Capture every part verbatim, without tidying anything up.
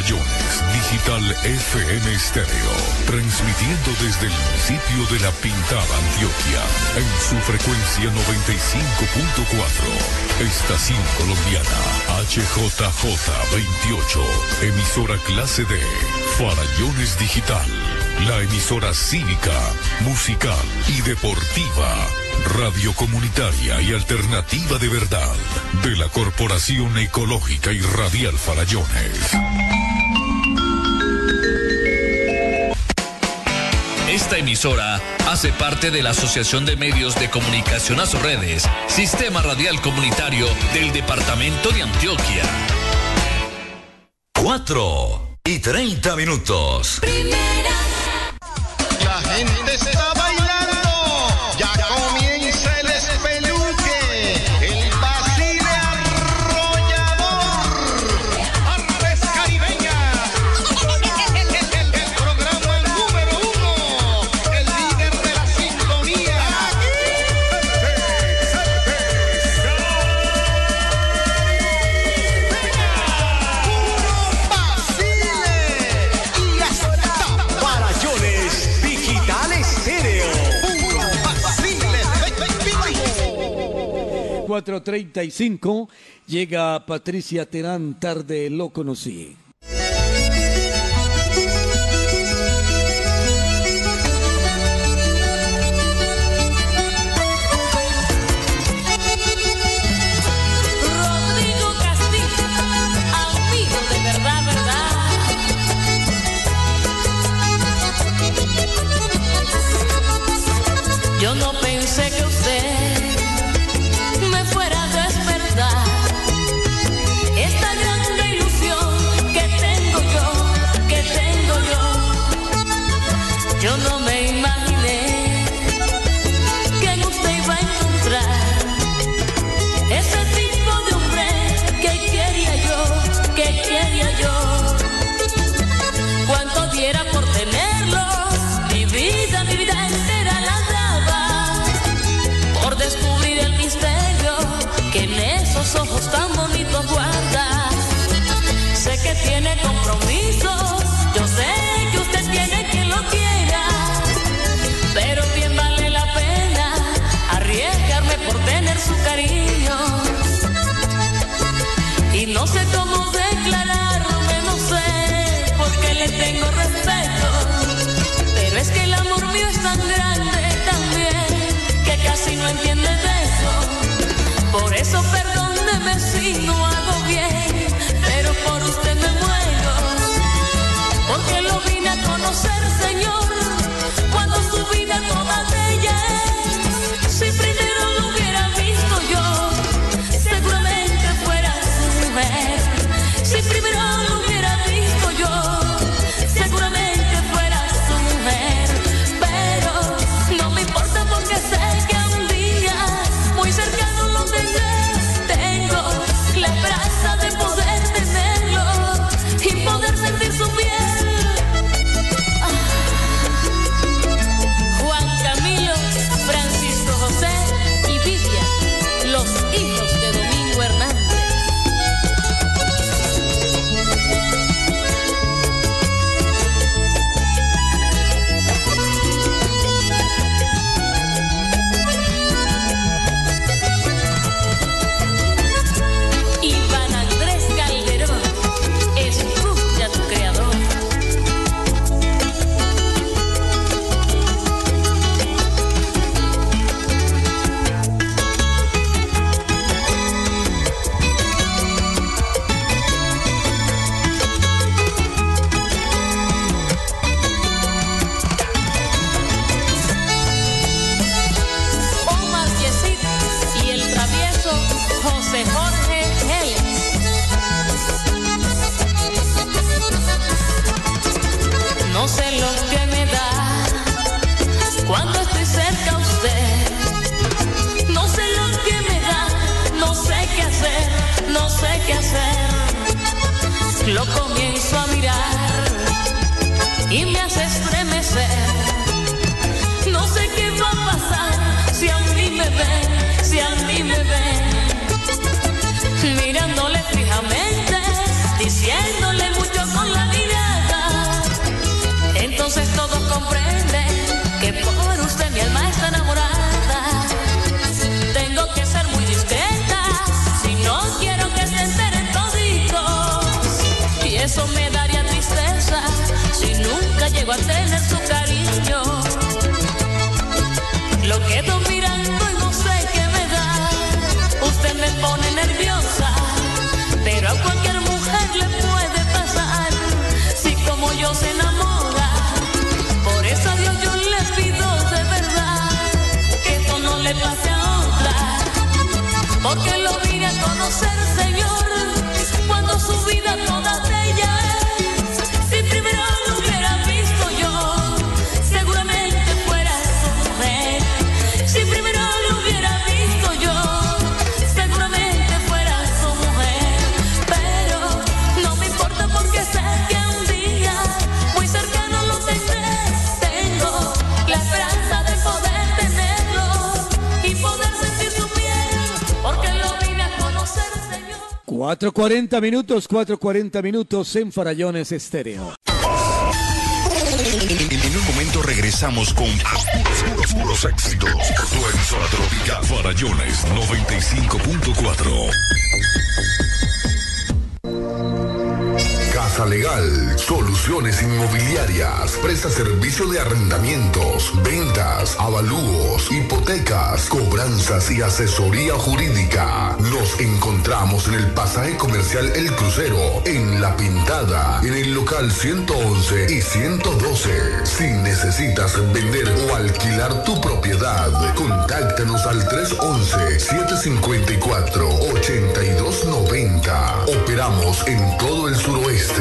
Farallones Digital F M Estéreo, transmitiendo desde el municipio de La Pintada, Antioquia, en su frecuencia noventa y cinco punto cuatro. Estación colombiana H J J veintiocho, emisora clase D, Farallones Digital, la emisora cívica, musical y deportiva, radio comunitaria y alternativa de verdad, de la Corporación Ecológica y Radial Farallones. Esta emisora hace parte de la Asociación de Medios de Comunicación Asorredes, Sistema Radial Comunitario del Departamento de Antioquia. Cuatro y treinta minutos. Primera. La gente está bailando, ya comienza el espeluque, el vacile arrollador, Artes Caribeñas, el programa número uno, el líder de la sintonía. Puro vacile y hasta Farallones Digital Estéreo. Puro vacile. cuatro treinta y cinco, llega Patricia Terán, tarde lo conocí. Rodrigo Castillo, amigo de verdad, verdad. Yo no pensé que usted me fuera a despertar esta gran ilusión que tengo yo, que tengo yo. Yo no me imaginé que en usted iba a encontrar ese tipo de hombre que quería yo, que quería yo. Cuánto diera por tenerlo, mi vida, mi vida entera la daba por descubrir el misterio que en esos ojos tan bonitos guarda. Sé que tiene compromisos, yo sé que usted tiene quien lo quiera, pero bien vale la pena arriesgarme por tener su cariño. Y no sé cómo declararme, no sé, porque le tengo respeto, pero es que el amor mío es tan grande también, que casi no entiende de eso. Por eso perdóneme si no hago bien, pero por usted me muero, porque lo vine a conocer, Señor, cuando su vida toda bella es. Si primero lo hubiera visto yo, seguramente fuera su mujer. Si primero lo hubiera visto yo, seguramente fuera su mujer. Pero no me importa porque sé que un día muy cercano lo tendré. Tengo la esperanza de poder tenerlo y poder sentir su piel. Ah. Juan Camilo, Francisco José y Vivian, los hijos de Domingo Hernández. Iván Andrés Calderón, escucha a tu creador. Omar Yesid y el travieso José Jorge Hélez. No sé lo que me da cuando estoy cerca a usted. No sé lo que me da, no sé qué hacer, no sé qué hacer. Lo comienzo a mirar y me hace estremecer. No sé qué va a pasar si a mí me ven, si a mí me ven. Mirándole fijamente, diciéndole mucho con la porque lo vine a conocer, Señor, cuando su vida toda bella es. Si primero lo hubiera visto yo, seguramente fuera su mujer. Si primero lo hubiera visto yo, seguramente fuera su mujer. Pero no me importa porque sé que un día muy cercano lo tendré. Tengo la esperanza de poder tenerlo y poder sentir su piel, porque lo vine a conocer, Señor. cuatro cuarenta minutos, cuatro cuarenta minutos en Farallones Estéreo. En un momento regresamos con puros, puros, puros éxitos. Tu emisora tropical Farallones noventa y cinco punto cuatro. Casa Legal, Soluciones Inmobiliarias, presta servicio de arrendamientos, ventas, avalúos, hipotecas, cobranzas y asesoría jurídica. Nos encontramos en el pasaje comercial El Crucero, en La Pintada, en el local ciento once y ciento doce. Si necesitas vender o alquilar tu propiedad, contáctanos al tres once, siete cinco cuatro, ocho dos nueve cero. Operamos en todo el suroeste.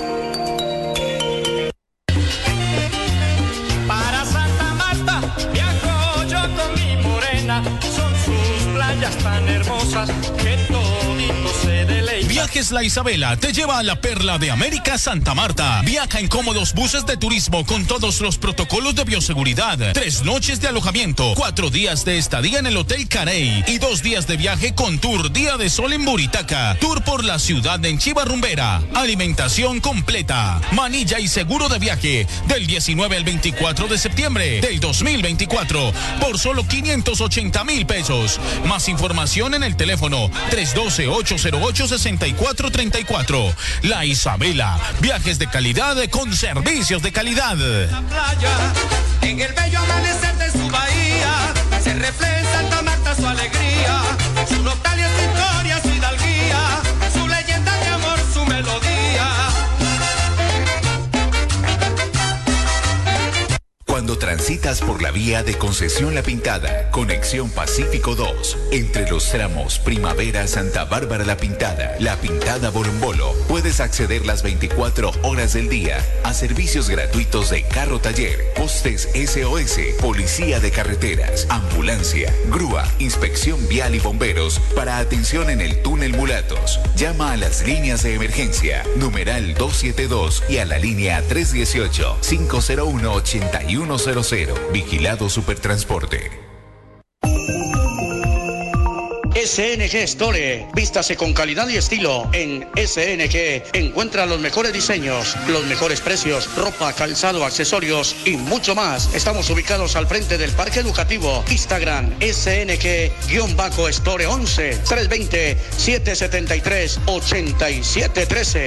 Para Santa Marta viajo yo con mi morena, son sus playas tan hermosas que todito se deleita. Viajes La Isabela te lleva a la perla de América, Santa Marta. Viaja en cómodos buses de turismo con todos los protocolos de bioseguridad. Tres noches de alojamiento, cuatro días de estadía en el Hotel Carey y dos días de viaje con tour Día de Sol en Buritaca. Tour por la ciudad en Chiva Rumbera. Alimentación completa. Manilla y seguro de viaje del diecinueve al veinticuatro de septiembre del dos mil veinticuatro por solo quinientos ochenta mil pesos. Más información en el teléfono tres uno dos, ocho cero ocho, seis cuatro tres cuatro. La Isabela, viajes de calidad con servicios de calidad. La playa, en el bello amanecer de su bahía, se refleja en Santa Marta su alegría, su nostalgia, su historia, su hidalguía, su leyenda de amor, su melodía. Cuando transitas por la vía de Concesión La Pintada, Conexión Pacífico dos, entre los tramos Primavera Santa Bárbara La Pintada, La Pintada Borombolo, puedes acceder las veinticuatro horas del día a servicios gratuitos de carro taller, postes S O S, policía de carreteras, ambulancia, grúa, inspección vial y bomberos para atención en el túnel Mulatos. Llama a las líneas de emergencia, numeral doscientos setenta y dos y a la línea tres uno ocho, cinco cero uno, ocho uno cero cero. Vigilado Supertransporte. S N G Store, vístase con calidad y estilo. En S N G encuentra los mejores diseños, los mejores precios, ropa, calzado, accesorios y mucho más. Estamos ubicados al frente del Parque Educativo. Instagram S N G-Store once, tres dos cero, siete siete tres, ocho siete uno tres.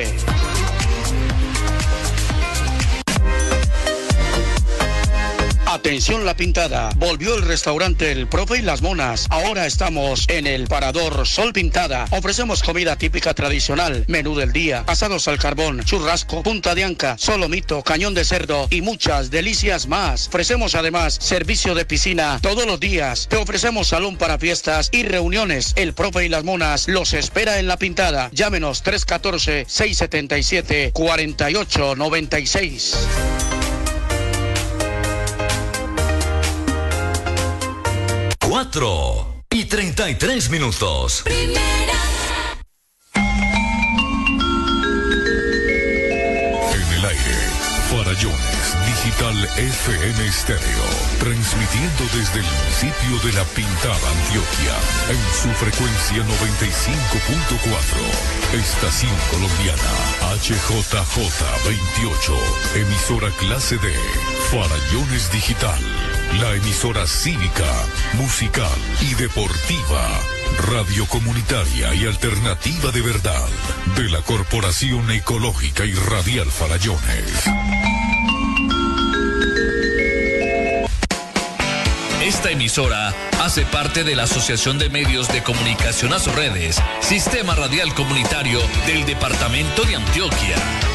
Atención La Pintada, volvió el restaurante El Profe y las Monas. Ahora estamos en el Parador Sol Pintada. Ofrecemos comida típica tradicional, menú del día, asados al carbón, churrasco, punta de anca, solomito, cañón de cerdo y muchas delicias más. Ofrecemos además servicio de piscina todos los días. Te ofrecemos salón para fiestas y reuniones. El Profe y las Monas los espera en La Pintada. Llámenos tres uno cuatro, seis siete siete, cuatro ocho nueve seis. Cuatro y treinta y tres minutos. Primera. En el aire, Farallones Digital F M Estéreo, transmitiendo desde el municipio de La Pintada, Antioquia, en su frecuencia noventa y cinco punto cuatro. Estación colombiana H J J veintiocho, emisora clase D, Farallones Digital. La emisora cívica, musical y deportiva, radio comunitaria y alternativa de verdad, de la Corporación Ecológica y Radial Farallones. Esta emisora hace parte de la Asociación de Medios de Comunicación Asorredes, Sistema Radial Comunitario del Departamento de Antioquia.